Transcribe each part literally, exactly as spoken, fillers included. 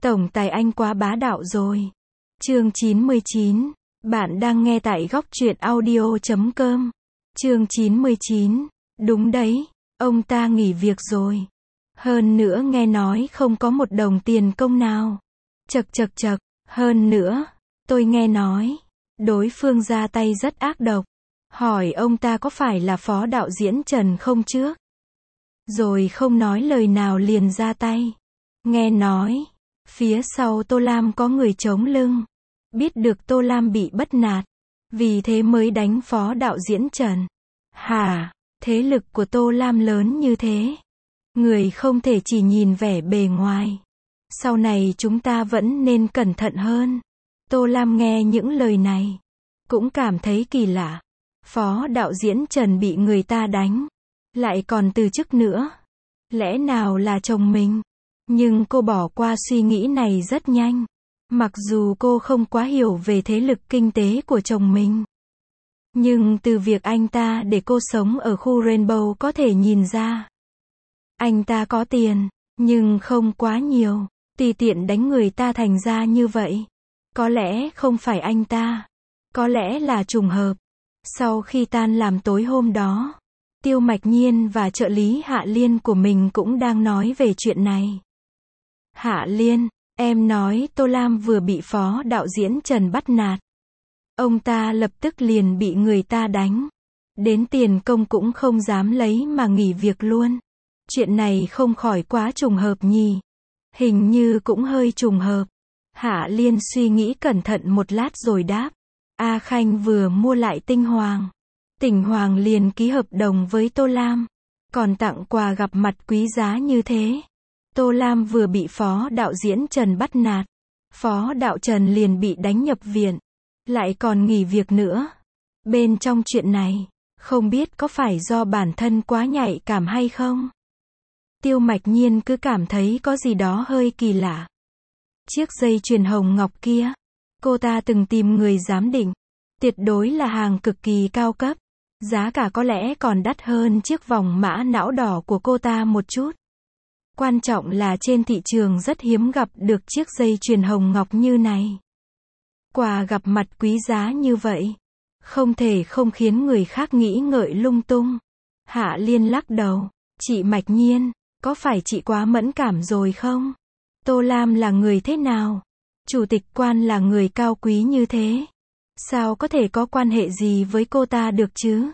Tổng tài anh quá bá đạo rồi. Chương chín mươi chín. Bạn đang nghe tại góc truyện audio chấm com. Chương chín mươi chín. Đúng đấy, ông ta nghỉ việc rồi. Hơn nữa nghe nói không có một đồng tiền công nào. Chật chật chật, hơn nữa, tôi nghe nói, đối phương ra tay rất ác độc. Hỏi ông ta có phải là phó đạo diễn Trần không trước? Rồi không nói lời nào liền ra tay. Nghe nói, phía sau Tô Lam có người chống lưng. Biết được Tô Lam bị bắt nạt, vì thế mới đánh phó đạo diễn Trần. Hả, thế lực của Tô Lam lớn như thế. Người không thể chỉ nhìn vẻ bề ngoài. Sau này chúng ta vẫn nên cẩn thận hơn. Tô Lam nghe những lời này, cũng cảm thấy kỳ lạ. Phó đạo diễn Trần bị người ta đánh, lại còn từ chức nữa. Lẽ nào là chồng mình? Nhưng cô bỏ qua suy nghĩ này rất nhanh. Mặc dù cô không quá hiểu về thế lực kinh tế của chồng mình. Nhưng từ việc anh ta để cô sống ở khu Rainbow có thể nhìn ra. Anh ta có tiền, nhưng không quá nhiều. Tùy tiện đánh người ta thành ra như vậy. Có lẽ không phải anh ta. Có lẽ là trùng hợp. Sau khi tan làm tối hôm đó, Tiêu Mạch Nhiên và trợ lý Hạ Liên của mình cũng đang nói về chuyện này. Hạ Liên, em nói Tô Lam vừa bị phó đạo diễn Trần bắt nạt. Ông ta lập tức liền bị người ta đánh. Đến tiền công cũng không dám lấy mà nghỉ việc luôn. Chuyện này không khỏi quá trùng hợp nhỉ? Hình như cũng hơi trùng hợp. Hạ Liên suy nghĩ cẩn thận một lát rồi đáp. A Khanh vừa mua lại Tinh Hoàng. Tinh Hoàng liền ký hợp đồng với Tô Lam. Còn tặng quà gặp mặt quý giá như thế. Tô Lam vừa bị phó đạo diễn Trần bắt nạt. Phó đạo Trần liền bị đánh nhập viện. Lại còn nghỉ việc nữa. Bên trong chuyện này, không biết có phải do bản thân quá nhạy cảm hay không? Tiêu Mạch Nhiên cứ cảm thấy có gì đó hơi kỳ lạ. Chiếc dây chuyền hồng ngọc kia, cô ta từng tìm người giám định. Tuyệt đối là hàng cực kỳ cao cấp. Giá cả có lẽ còn đắt hơn chiếc vòng mã não đỏ của cô ta một chút. Quan trọng là trên thị trường rất hiếm gặp được chiếc dây chuyền hồng ngọc như này. Quà gặp mặt quý giá như vậy, không thể không khiến người khác nghĩ ngợi lung tung. Hạ Liên lắc đầu. Chị Mạch Nhiên, có phải chị quá mẫn cảm rồi không? Tô Lam là người thế nào? Chủ tịch Quan là người cao quý như thế. Sao có thể có quan hệ gì với cô ta được chứ?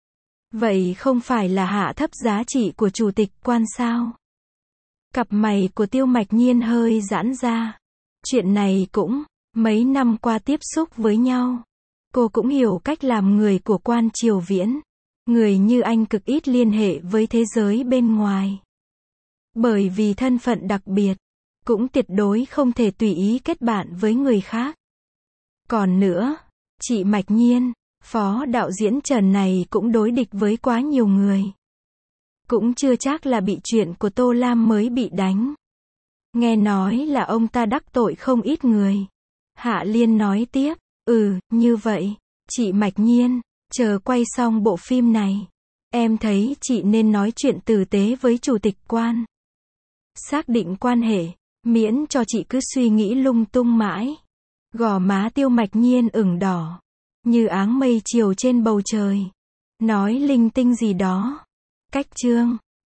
Vậy không phải là hạ thấp giá trị của Chủ tịch Quan sao? Cặp mày của Tiêu Mạch Nhiên hơi giãn ra. Chuyện này cũng, mấy năm qua tiếp xúc với nhau. Cô cũng hiểu cách làm người của Quan Triều Viễn. Người như anh cực ít liên hệ với thế giới bên ngoài. Bởi vì thân phận đặc biệt, cũng tuyệt đối không thể tùy ý kết bạn với người khác. Còn nữa, chị Mạch Nhiên, phó đạo diễn Trần này cũng đối địch với quá nhiều người. Cũng chưa chắc là bị chuyện của Tô Lam mới bị đánh. Nghe nói là ông ta đắc tội không ít người. Hạ Liên nói tiếp, ừ, như vậy, chị Mạch Nhiên, chờ quay xong bộ phim này, em thấy chị nên nói chuyện tử tế với Chủ tịch Quan. Xác định quan hệ, miễn cho chị cứ suy nghĩ lung tung mãi. Gò má Tiêu Mạch Nhiên ửng đỏ, như áng mây chiều trên bầu trời. Nói linh tinh gì đó. Cách chương